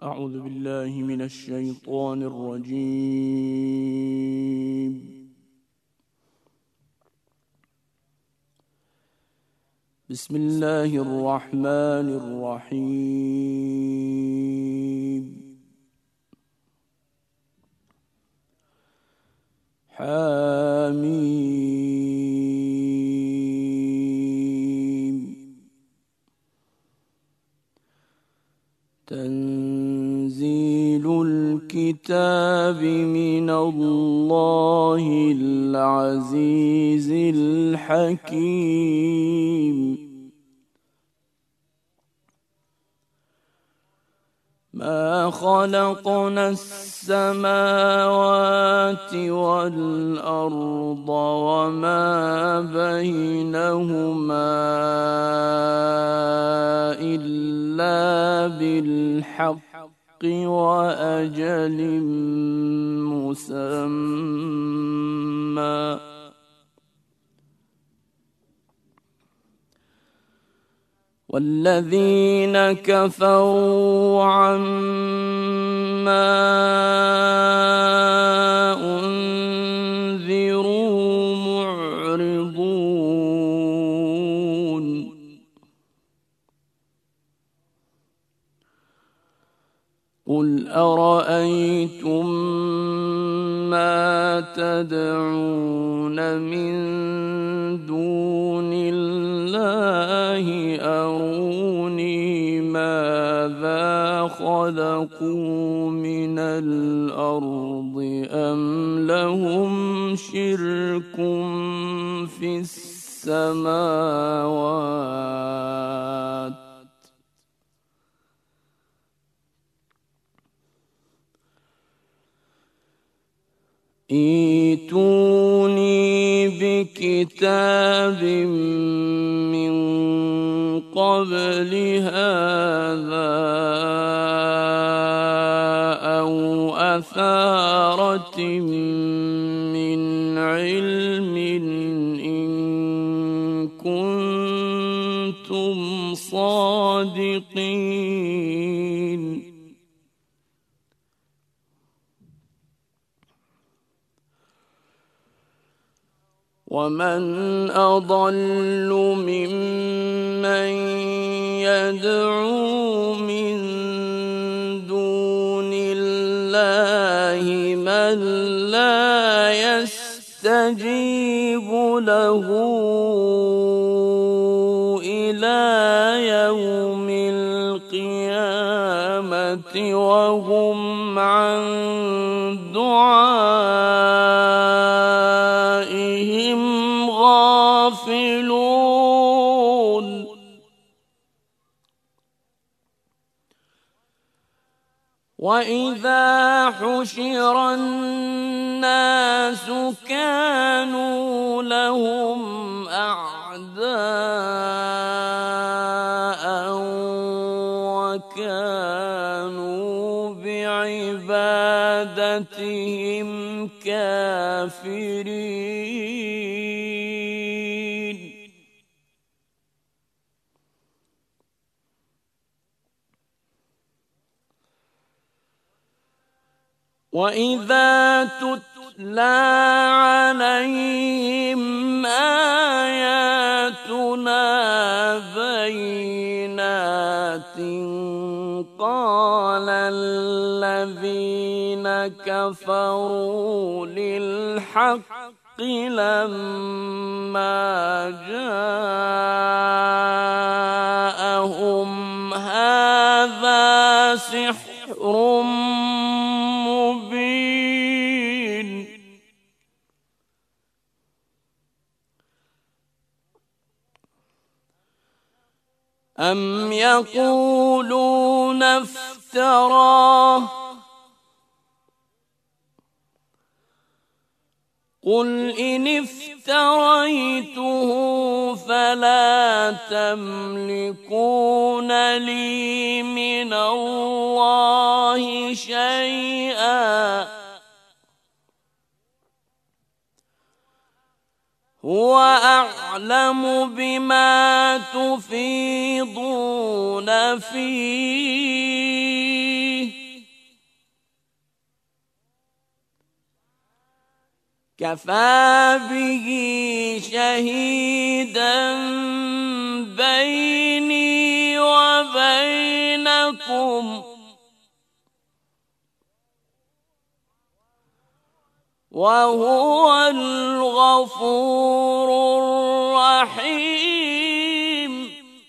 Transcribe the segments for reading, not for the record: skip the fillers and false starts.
أعوذ بالله من الشيطان الرجيم. بسم الله الرحمن الرحيم. حميم. تنزيل الكتاب من الله العزيز الحكيم. ما خلقنا السماوات والأرض وما بينهما إلا بالحق وأجل مسمى. والذين كفروا عما أنذروا معرضون. قل أرأيتم ما تدعون من دون الله أروني ماذا خلقوا من الأرض أم لهم شرك في السماوات ائتوني بكتاب من قبل هذا أو أثارة من علم إن كنتم صادقين. ومن أضل ممن يدعو من دون الله من لا يستجيب له إلى يوم القيامة وهم عن دعائهم غافلون. وإذا حشر الناس كانوا لهم أعداء وكانوا بعبادتهم كافرين. وإذا تتلى عليهم آياتنا بينات قال الذين كفروا للحق لما جاءهم هذا سحر مبين. أم يقولون افتراه قل إن افتريته فلا تملكون لي من الله شيئا هو أعلم بما تفيضون فيه كفى به شهيدا بيني وبينكم وهو الغفور الرحيم.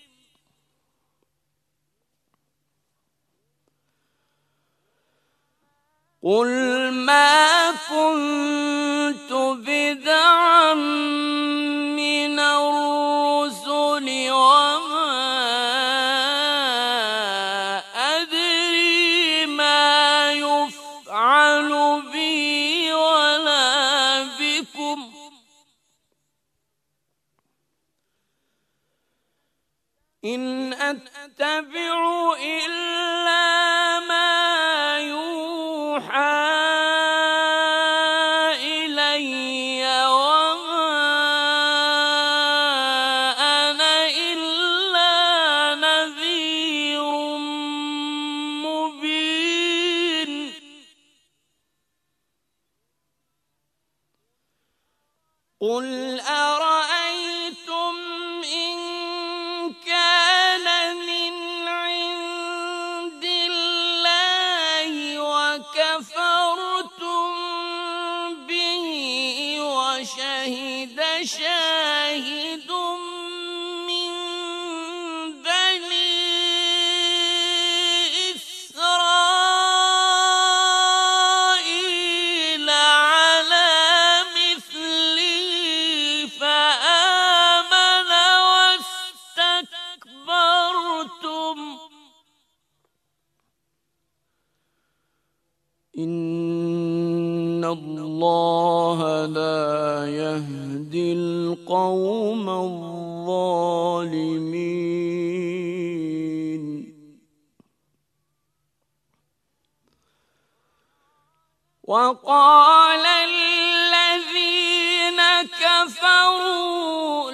قل ما كنت بدعا من الرسل وما أدري ما يفعل بي ولا بكم إن أتبع إلا ما يوحى إلي وما أنا إلا نذير مبين. قل أرأيتم إن كان من عند الله وكفرتم به وشهد شاهد من بني إسرائيل على مثلي فآمن واستكبرتم إن الله لا يهدي القوم الظالمين. وقال الذين كفروا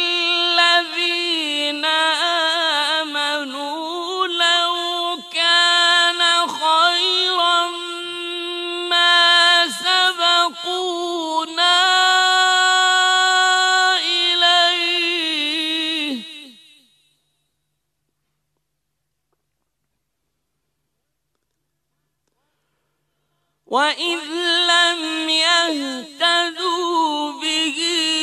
للذين آمنوا لو كان خيرا ما سبقونا إليه وإذ لم يهتدوا به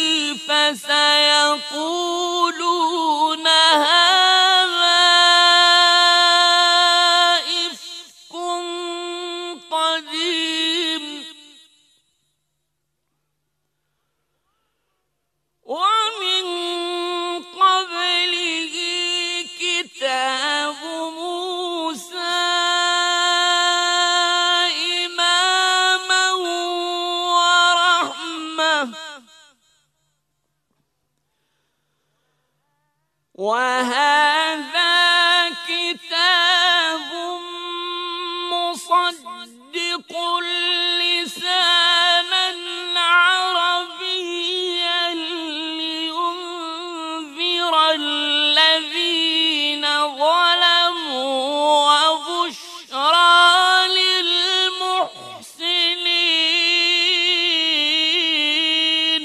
فسيقولون هذا إفك قديم ومن قبله كتاب موسى إماما ورحمة وهذا كتاب مصدق لسانا عربيا لينذر الذين ظلموا وبشرى للمحسنين.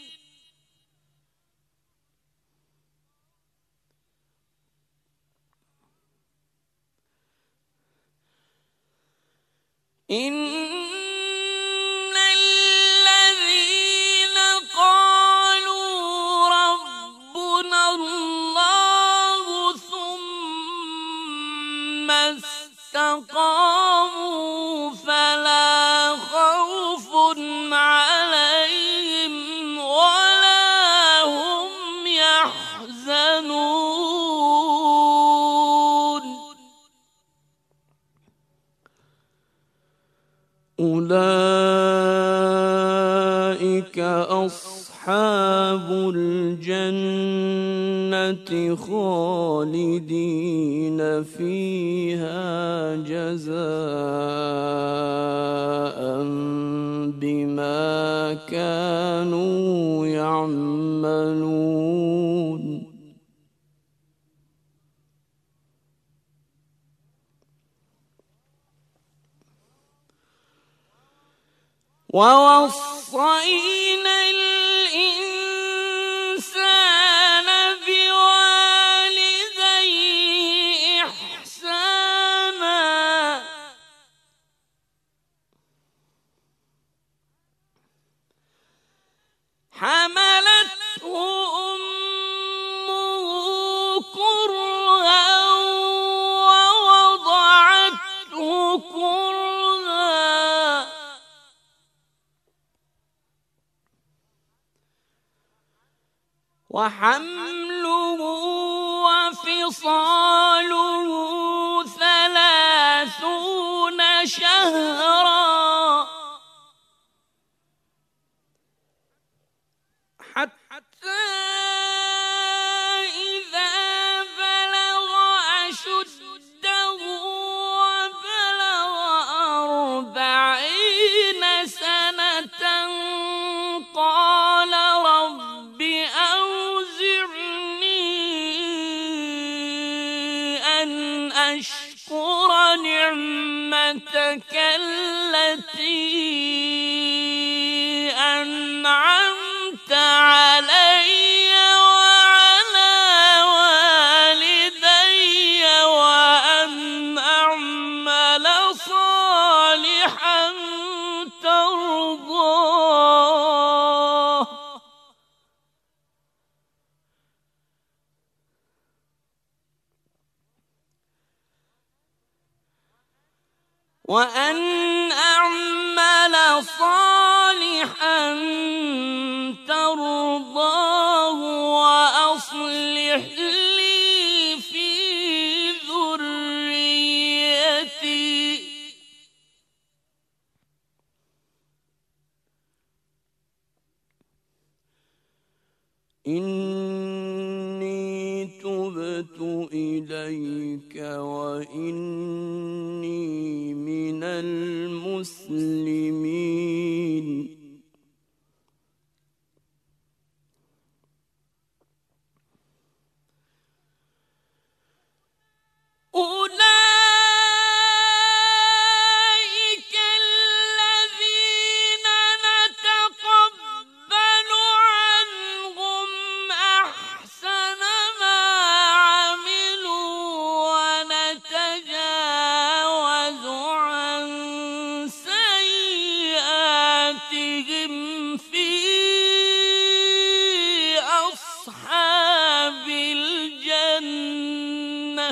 إن الذين قالوا ربنا الله ثم استقاموا فلا خوف عليهم ولا هم يحزنون. أولئك أصحاب الجنة خالدين فيها جزاء بما كانوا يعملون. ووصى وَوَصَّيْنَا الْإِنسَانَ بِوَالِدَيْهِ إِحْسَانًا حَمَلَتْهُ أُمُّهُ كُرْهًا وَوَضَعَتْهُ كُرْهًا وَحَمْلُهُ وَفِصَالُهُ 30 شهرا حتى إذا بلغ أشده وبلغ 40 سنة قال رب أوزعني أن أشكر نعمتك التي أنعمت علي وعلى والدي وأن أعمل صالحا ترضاه وأن أعمل صالحا ترضاه وأصلح لي في ذريتي إني تبت إليك وإني من المسلمين أولئك الذين نتقبل عنهم أحسن ما عملوا ونتجاوز عن سيئاتهم في أصحاب الجنة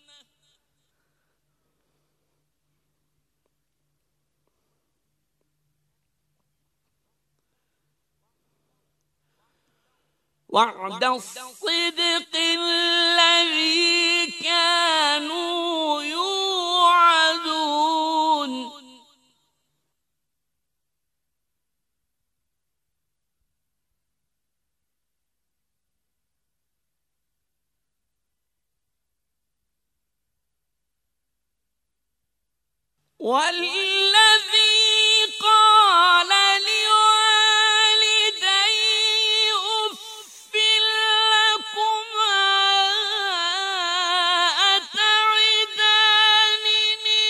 وعد الصدق الذي كانوا يوعدون والذي قال لوالديه أف لكما أتعدانني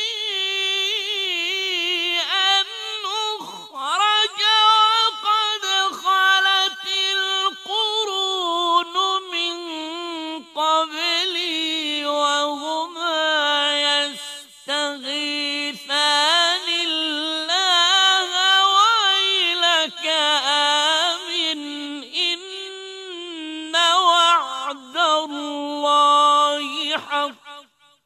أن أخرج وقد خلت القرون من قبلي وهما يستغيثان الله ويلك آمن إن وعد الله حق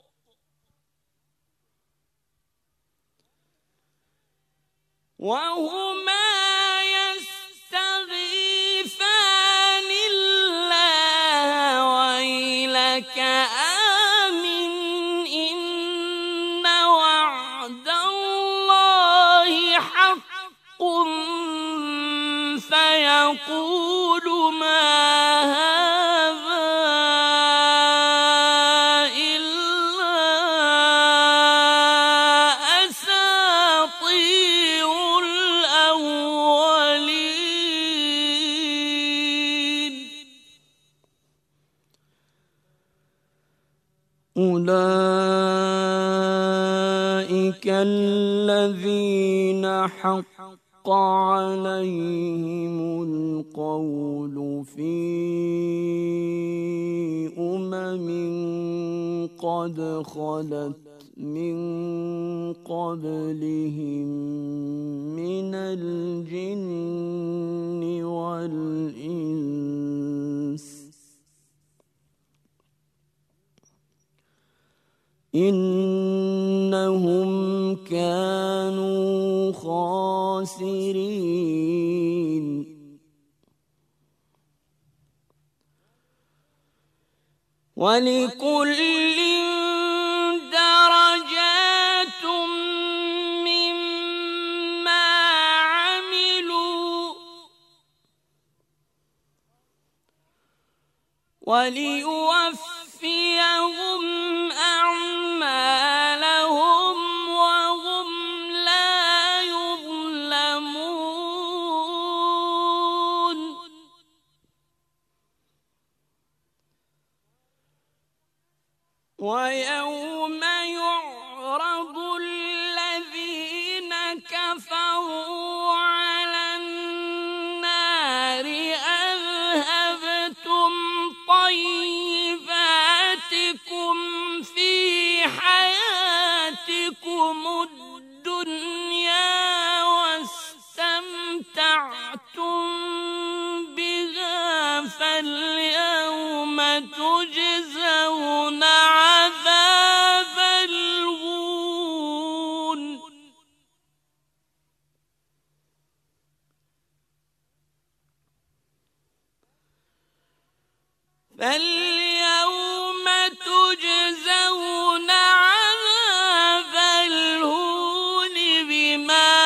وهما يستغيثان الله ويلك آمن إن وعد الله حق فيقول ما هذا إلا أساطير الأولين أولئك الذين حق عليهم القول في قد خلت من قبلهم من الجن والإنس إنهم كانوا خاسرين ولكل درجات مما عملوا وليوفيهم أعمالهم وهم لا يظلمون ويوم يعرض الذين كفروا على النار أذهبتم طيباتكم في حياتكم الدنيا واستمتعتم بها فاليوم تجزون عذاب الهون فاليوم تجزون عذاب الهون بما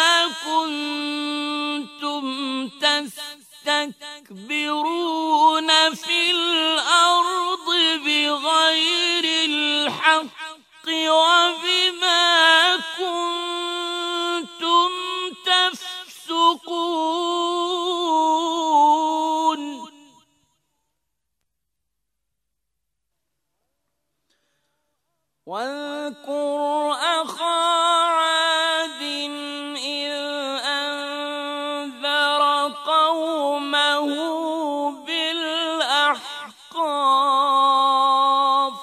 كنتم تستكبرون في الأرض بغير الحق وبما كنتم تفسقون واذكر أخا عاد إذ أنذر قومه بالأحقاف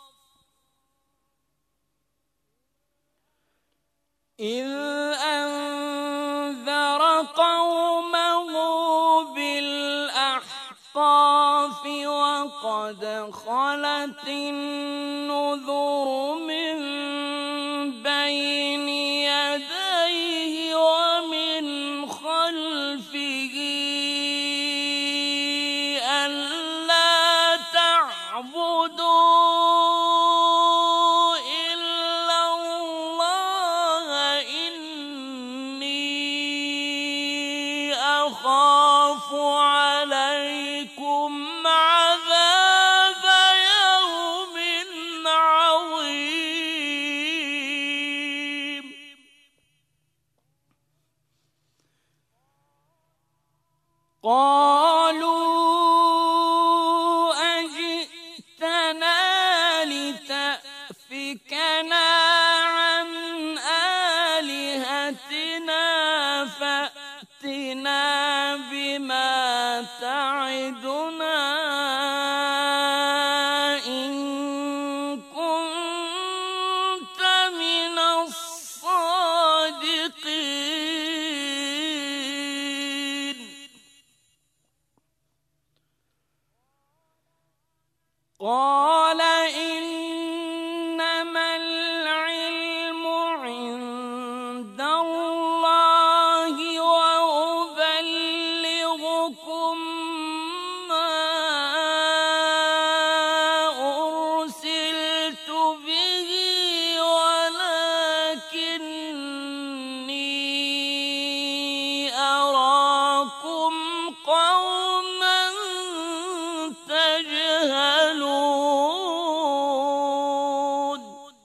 وقد خلت النذر من بين يديه ومن خلفه ألا تعبدوا إلا الله إني أخاف عليكم عذاب يوم عظيم قالوا أجئتنا لتأفكنا عن آلهتنا فأتنا بما تعدنا إن كنت من الصادقين قال إنما العلم عند الله وأبلغكم ما أرسلت به ولكني أراكم قوما تجهلون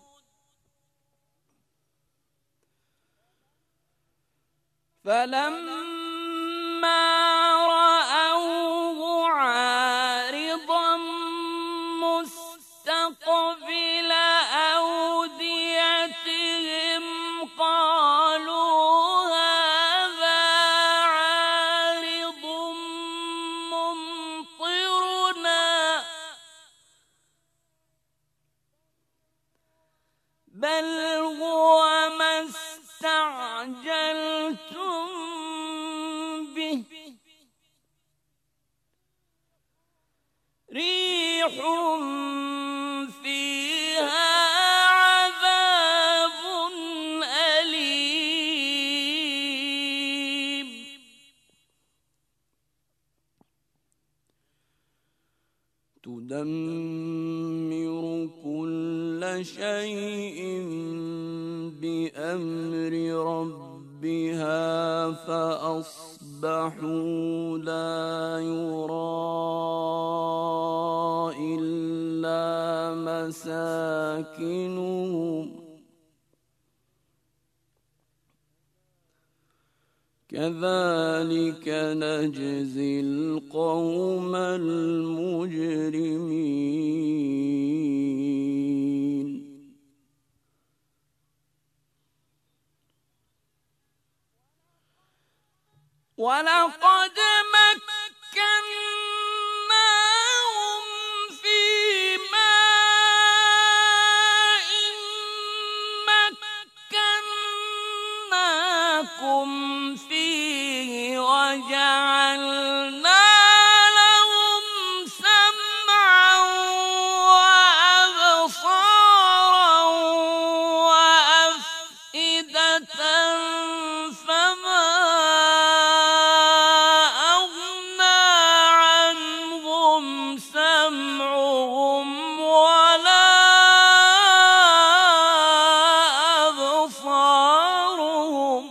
فلما رأوه عارضا مستقبل أوديتهم قالوا هذا بل هو ما استعجلتم به ريح فيها عذاب أليم تدمر كل شيء بأمر ربها فأصبحوا لا يرى إلا مساكنهم كذلك نجزي القوم المجرمين ولقد مكناهم في ماء مكناكم فيه وجعلنا لهم سمعا وأبصارا وأفئدة فما أغنى عنهم سمعهم ولا أبصارهم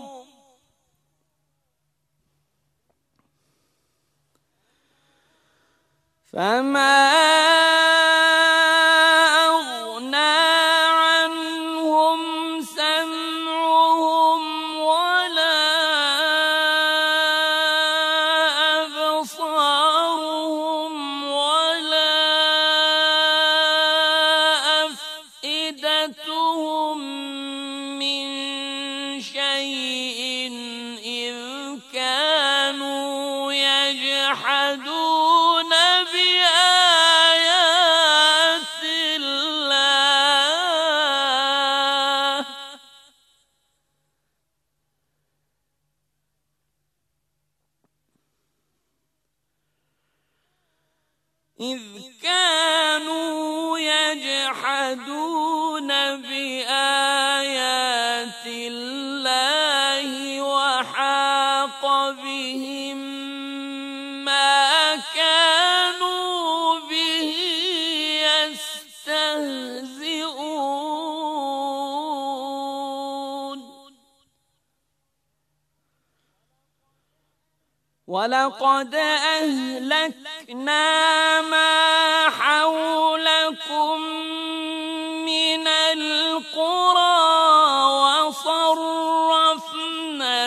فما أغنى عنهم سمعهم ولا أبصارهم ولا أفئدتهم من شيء إذ كانوا يجحدون بآيات الله إذ كانوا يجحدون بآيات الله وحاق بهم ما كانوا به يستهزئون ولقد أهلكنا ما حولكم من القرى وصرفنا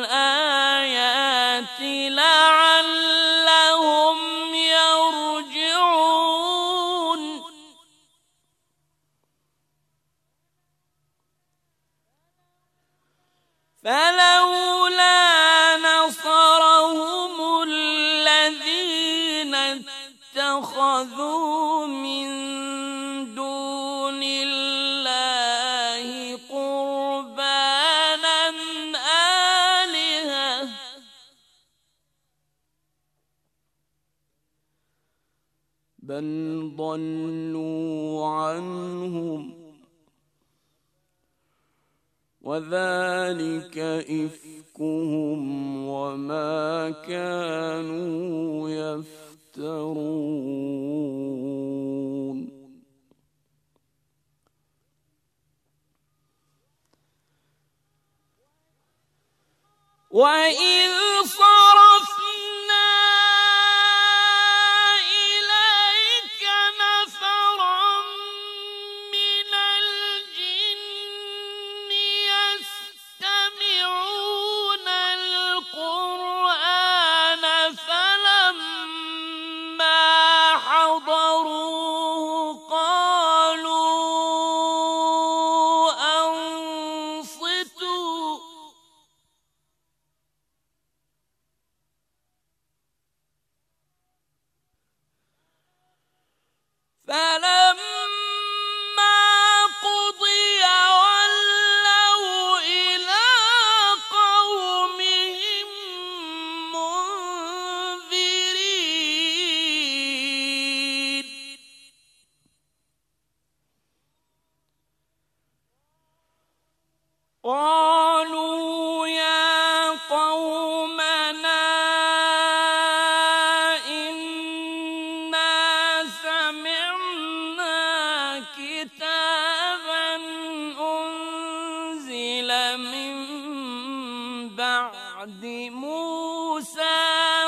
الآيات لعلهم يرجعون فلولا نصرهم الذين اتخذوا من دون الله قربانا آلهة بل ضلوا عنهم وذلك إفكهم وما كانوا يفترون وإذ صرفنا إليك نفرا من الجن يستمعون القرآن فلما حضروه قالوا أنصتوا قالوا يا قومنا إنا سمعنا كتابا أنزل من بعد موسى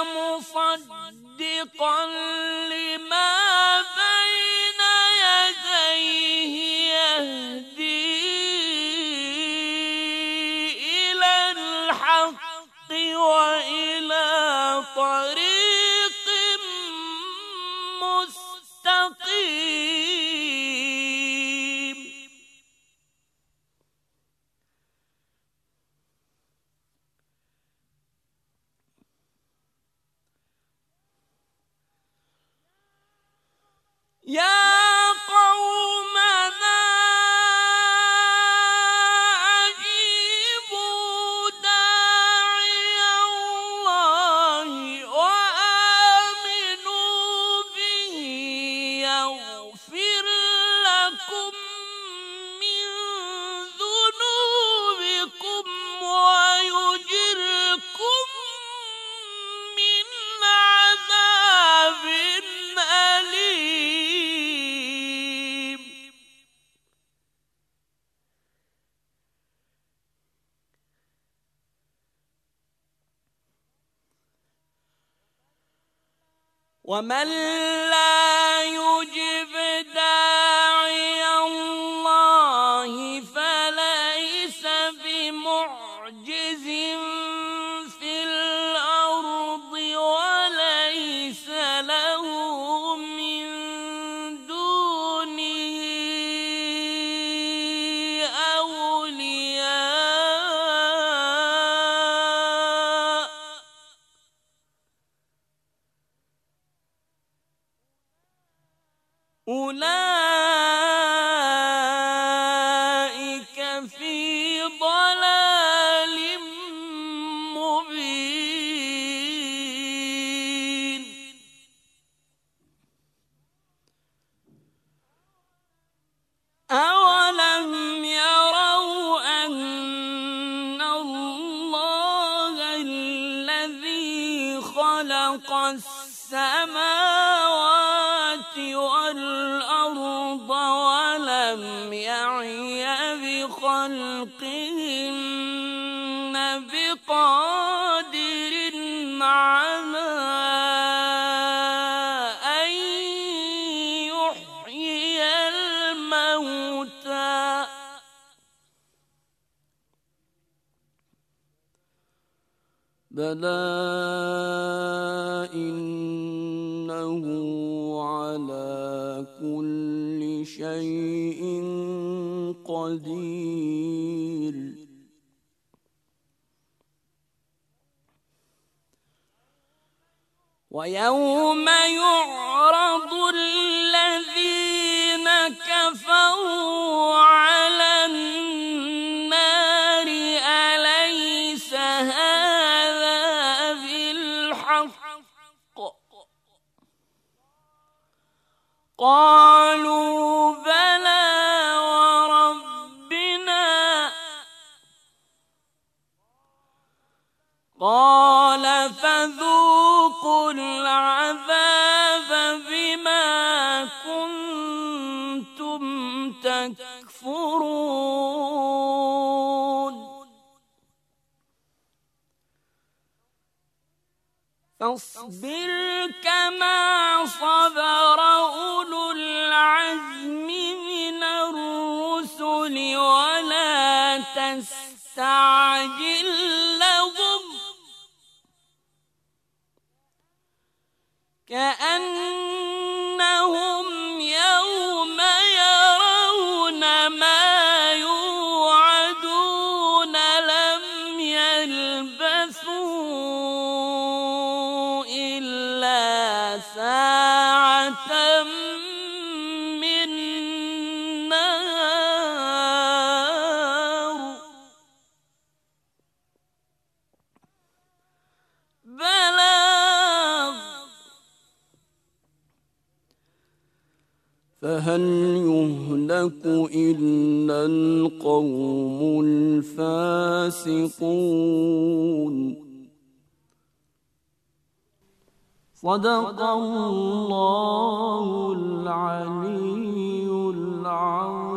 مصدقا لما بين يديه يهدي إلى الحق وإلى طريق مستقيم يا قومنا أجيبوا داعي الله وآمنوا به يغفر لكم من ذنوبكم ويجركم من عذاب أليم ومن لا يجب داعي الله فليس بمعجز في الأرض وليس له من دونه أولياء أولئك في ضلال مبين أولم يروا أن الله الذي خلق السماوات والأرض ولم يعي بخلقهن بقادر على أن يحيي الموتى بلى إنه على كل شيء قدير ويوم يعرض الذين كفروا على النار أليس هذا بالحق قالوا بلى وربنا قال فذوقوا العذاب بما كنتم تكفرون فاصبر كما صبر أولو العزم من الرسل ولا تستعجل لهم كأنهم يوم يرون ما يوعدون لم يلبثوا إلا ساعة من نار فهل يهلك إلا القوم الفاسقون. صدق الله العلي العظيم.